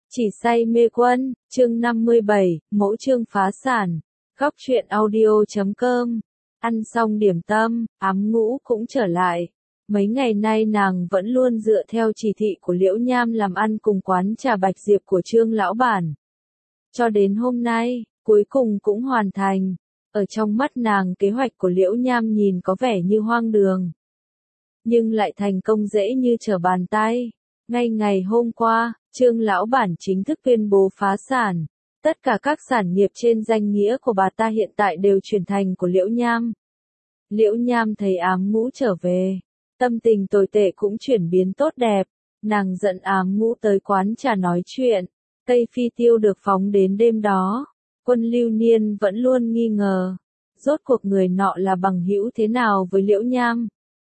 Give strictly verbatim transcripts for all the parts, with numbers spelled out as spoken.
Chỉ say mê quân, chương năm mươi bảy, mẫu chương phá sản. Góc truyện audio chấm com. Ăn xong điểm tâm, ám ngũ cũng trở lại. Mấy ngày nay nàng vẫn luôn dựa theo chỉ thị của Liễu Nham làm ăn cùng quán trà Bạch Diệp của Trương lão bản. Cho đến hôm nay, cuối cùng cũng hoàn thành. Ở trong mắt nàng kế hoạch của Liễu Nham nhìn có vẻ như hoang đường. Nhưng lại thành công dễ như trở bàn tay. Ngay ngày hôm qua, Trương lão bản chính thức tuyên bố phá sản. Tất cả các sản nghiệp trên danh nghĩa của bà ta hiện tại đều chuyển thành của Liễu Nham. Liễu Nham thấy ám ngũ trở về. Tâm tình tồi tệ cũng chuyển biến tốt đẹp. Nàng dẫn ám ngũ tới quán trà nói chuyện. Cây phi tiêu được phóng đến đêm đó. Quân Lưu Niên vẫn luôn nghi ngờ. Rốt cuộc người nọ là bằng hữu thế nào với Liễu Nham?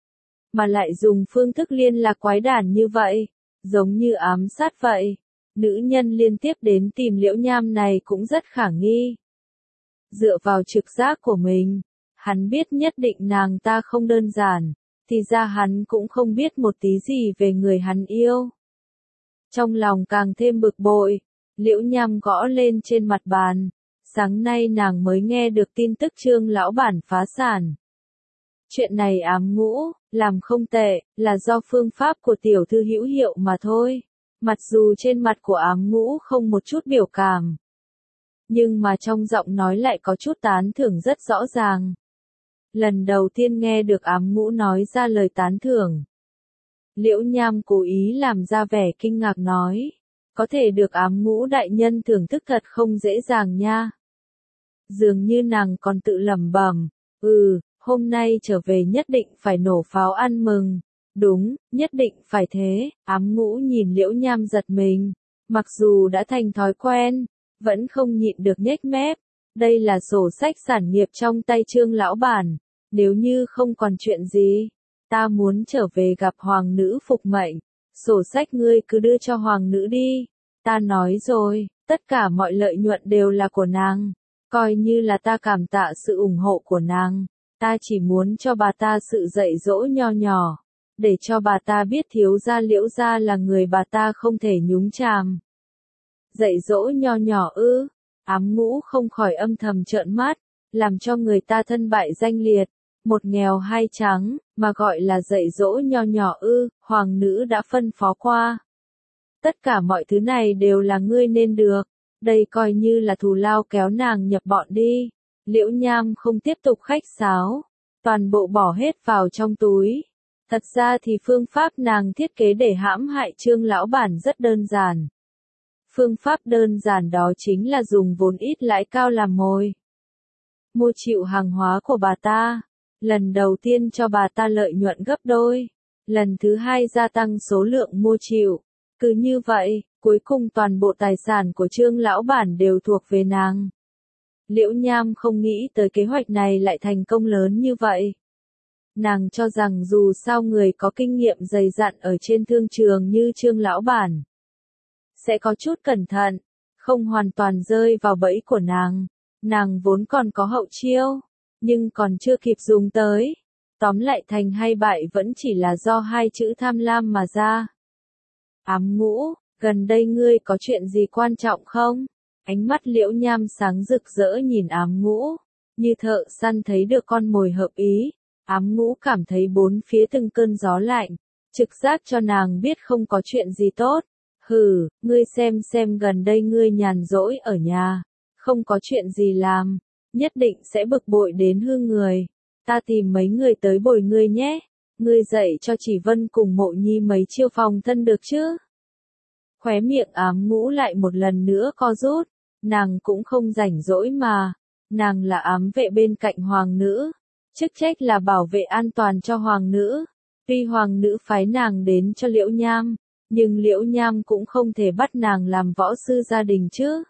Mà lại dùng phương thức liên lạc quái đản như vậy. Giống như ám sát vậy. Nữ nhân liên tiếp đến tìm Liễu Nham này cũng rất khả nghi. Dựa vào trực giác của mình, hắn biết nhất định nàng ta không đơn giản, thì ra hắn cũng không biết một tí gì về người hắn yêu. Trong lòng càng thêm bực bội, Liễu Nham gõ lên trên mặt bàn. Sáng nay nàng mới nghe được tin tức Trương lão bản phá sản. Chuyện này ám ngũ, làm không tệ, là do phương pháp của tiểu thư hữu hiệu mà thôi. Mặc dù trên mặt của ám ngũ không một chút biểu cảm. Nhưng mà trong giọng nói lại có chút tán thưởng rất rõ ràng. Lần đầu tiên nghe được ám ngũ nói ra lời tán thưởng. Liễu Nham cố ý làm ra vẻ kinh ngạc nói. Có thể được ám ngũ đại nhân thưởng thức thật không dễ dàng nha. Dường như nàng còn tự lẩm bẩm, ừ, hôm nay trở về nhất định phải nổ pháo ăn mừng. Đúng, nhất định phải thế. Ám ngũ nhìn Liễu Nham giật mình. Mặc dù đã thành thói quen, vẫn không nhịn được nhếch mép. Đây là sổ sách sản nghiệp trong tay Trương lão bản. Nếu như không còn chuyện gì, ta muốn trở về gặp hoàng nữ phục mệnh. Sổ sách ngươi cứ đưa cho hoàng nữ đi. Ta nói rồi, tất cả mọi lợi nhuận đều là của nàng. Coi như là ta cảm tạ sự ủng hộ của nàng. Ta chỉ muốn cho bà ta sự dạy dỗ nho nhỏ. Để cho bà ta biết thiếu gia Liễu gia là người bà ta không thể nhúng chàm. Dạy dỗ nho nhỏ ư, ám ngũ không khỏi âm thầm trợn mắt, làm cho người ta thân bại danh liệt, một nghèo hai trắng, mà gọi là dạy dỗ nho nhỏ ư, hoàng nữ đã phân phó qua. Tất cả mọi thứ này đều là ngươi nên được, đây coi như là thù lao kéo nàng nhập bọn đi. Liễu Nham không tiếp tục khách sáo, toàn bộ bỏ hết vào trong túi. Thật ra thì phương pháp nàng thiết kế để hãm hại Trương lão bản rất đơn giản. Phương pháp đơn giản đó chính là dùng vốn ít lãi cao làm mồi. Mua chịu hàng hóa của bà ta. Lần đầu tiên cho bà ta lợi nhuận gấp đôi. Lần thứ hai gia tăng số lượng mua chịu. Cứ như vậy, cuối cùng toàn bộ tài sản của Trương lão bản đều thuộc về nàng. Liễu Nham không nghĩ tới kế hoạch này lại thành công lớn như vậy. Nàng cho rằng dù sao người có kinh nghiệm dày dặn ở trên thương trường như Trương lão bản sẽ có chút cẩn thận, không hoàn toàn rơi vào bẫy của nàng. Nàng vốn còn có hậu chiêu, nhưng còn chưa kịp dùng tới. Tóm lại thành hay bại vẫn chỉ là do hai chữ tham lam mà ra. Ám ngũ, gần đây ngươi có chuyện gì quan trọng không? Ánh mắt Liễu Nham sáng rực rỡ nhìn ám ngũ, như thợ săn thấy được con mồi hợp ý. Ám ngũ cảm thấy bốn phía từng cơn gió lạnh, trực giác cho nàng biết không có chuyện gì tốt. Hừ, ngươi xem xem gần đây ngươi nhàn rỗi ở nhà, không có chuyện gì làm, nhất định sẽ bực bội đến hư người. Ta tìm mấy người tới bồi ngươi nhé, ngươi dạy cho Chỉ Vân cùng Mộ Nhi mấy chiêu phòng thân được chứ? Khóe miệng ám ngũ lại một lần nữa co rút, nàng cũng không rảnh rỗi mà, nàng là ám vệ bên cạnh hoàng nữ. Chức trách là bảo vệ an toàn cho hoàng nữ. Tuy hoàng nữ phái nàng đến cho Liễu Nham, nhưng Liễu Nham cũng không thể bắt nàng làm võ sư gia đình chứ.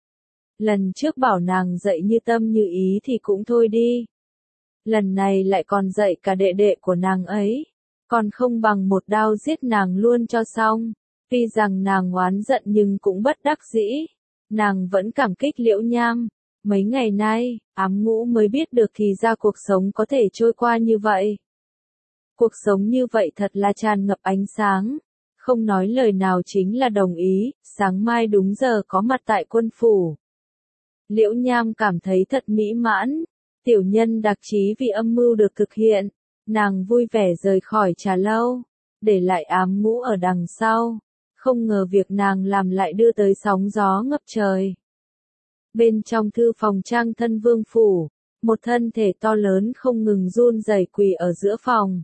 Lần trước bảo nàng dạy như tâm như ý thì cũng thôi đi. Lần này lại còn dạy cả đệ đệ của nàng ấy. Còn không bằng một đao giết nàng luôn cho xong. Tuy rằng nàng oán giận nhưng cũng bất đắc dĩ. Nàng vẫn cảm kích Liễu Nham. Mấy ngày nay, ám ngũ mới biết được thì ra cuộc sống có thể trôi qua như vậy. Cuộc sống như vậy thật là tràn ngập ánh sáng. không nói lời nào chính là đồng ý, sáng mai đúng giờ có mặt tại quân phủ. Liễu Nham cảm thấy thật mỹ mãn, tiểu nhân đặc trí vì âm mưu được thực hiện, nàng vui vẻ rời khỏi trà lâu, để lại ám ngũ ở đằng sau, không ngờ việc nàng làm lại đưa tới sóng gió ngập trời. Bên trong thư phòng Trang Thân Vương phủ, một thân thể to lớn không ngừng run rẩy quỳ ở giữa phòng.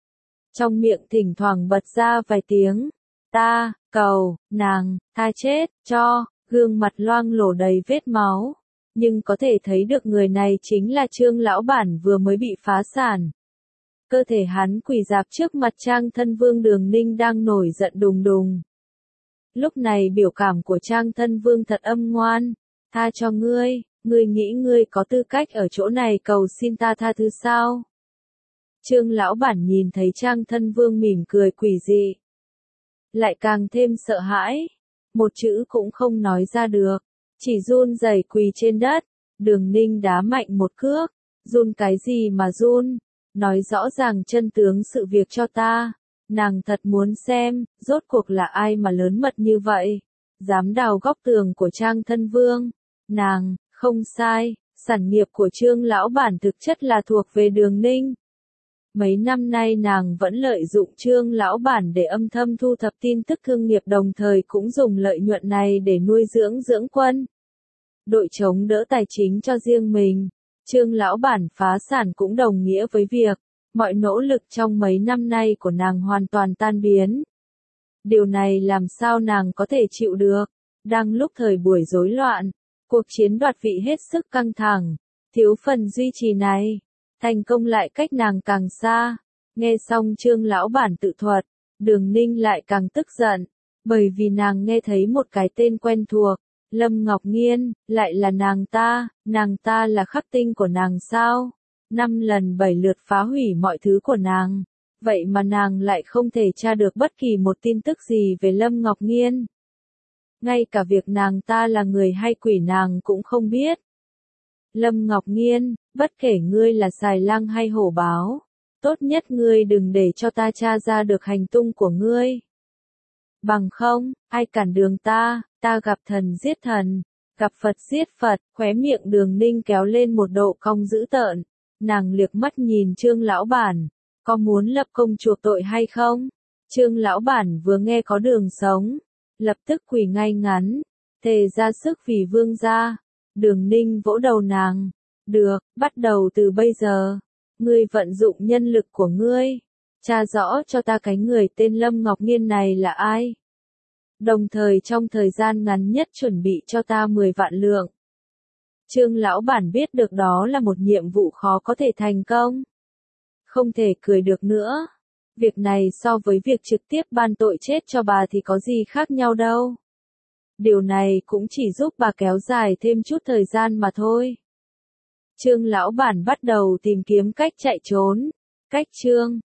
Trong miệng thỉnh thoảng bật ra vài tiếng, ta, cầu, nàng, tha chết, cho, gương mặt loang lổ đầy vết máu. Nhưng có thể thấy được người này chính là Trương lão bản vừa mới bị phá sản. Cơ thể hắn quỳ rạp trước mặt Trang Thân Vương Đường Ninh đang nổi giận đùng đùng. Lúc này biểu cảm của Trang Thân Vương thật âm ngoan, tha cho ngươi, ngươi nghĩ ngươi có tư cách ở chỗ này cầu xin ta tha thứ sao? Trương lão bản nhìn thấy Trang Thân Vương mỉm cười quỷ dị, lại càng thêm sợ hãi, một chữ cũng không nói ra được, chỉ run rẩy quỳ trên đất. Đường Ninh đá mạnh một cước, run cái gì mà run, nói rõ ràng chân tướng sự việc cho ta. Nàng thật muốn xem, rốt cuộc là ai mà lớn mật như vậy, dám đào góc tường của Trang Thân Vương. Nàng, không sai, sản nghiệp của Trương lão bản thực chất là thuộc về Đường Ninh. Mấy năm nay nàng vẫn lợi dụng Trương lão bản để âm thầm thu thập tin tức thương nghiệp, đồng thời cũng dùng lợi nhuận này để nuôi dưỡng dưỡng quân. Đội chống đỡ tài chính cho riêng mình. Trương lão bản phá sản cũng đồng nghĩa với việc mọi nỗ lực trong mấy năm nay của nàng hoàn toàn tan biến. Điều này làm sao nàng có thể chịu được? Đang lúc thời buổi rối loạn, cuộc chiến đoạt vị hết sức căng thẳng, thiếu phần duy trì này, thành công lại cách nàng càng xa. Nghe xong Trương lão bản tự thuật, Đường Ninh lại càng tức giận, bởi vì nàng nghe thấy một cái tên quen thuộc, Lâm Ngọc Nghiên, lại là nàng ta, nàng ta là khắc tinh của nàng sao? Năm lần bảy lượt phá hủy mọi thứ của nàng, vậy mà nàng lại không thể tra được bất kỳ một tin tức gì về Lâm Ngọc Nghiên. Ngay cả việc nàng ta là người hay quỷ nàng cũng không biết. Lâm Ngọc Nghiên, bất kể ngươi là xài lang hay hổ báo, tốt nhất ngươi đừng để cho ta tra ra được hành tung của ngươi. Bằng không, ai cản đường ta, ta gặp thần giết thần, gặp Phật giết Phật. Khóe miệng Đường Ninh kéo lên một độ cong dữ tợn, nàng liếc mắt nhìn Trương lão bản, có muốn lập công chuộc tội hay không? Trương lão bản vừa nghe có đường sống, lập tức quỳ ngay ngắn, thề ra sức vì vương gia. Đường Ninh vỗ đầu nàng, được, bắt đầu từ bây giờ, ngươi vận dụng nhân lực của ngươi, tra rõ cho ta cái người tên Lâm Ngọc Nghiên này là ai. Đồng thời trong thời gian ngắn nhất chuẩn bị cho ta mười vạn lượng. Trương lão bản biết được đó là một nhiệm vụ khó có thể thành công. Không thể cười được nữa. Việc này so với việc trực tiếp ban tội chết cho bà thì có gì khác nhau đâu. Điều này cũng chỉ giúp bà kéo dài thêm chút thời gian mà thôi. Trương lão bản bắt đầu tìm kiếm cách chạy trốn. Cách Trương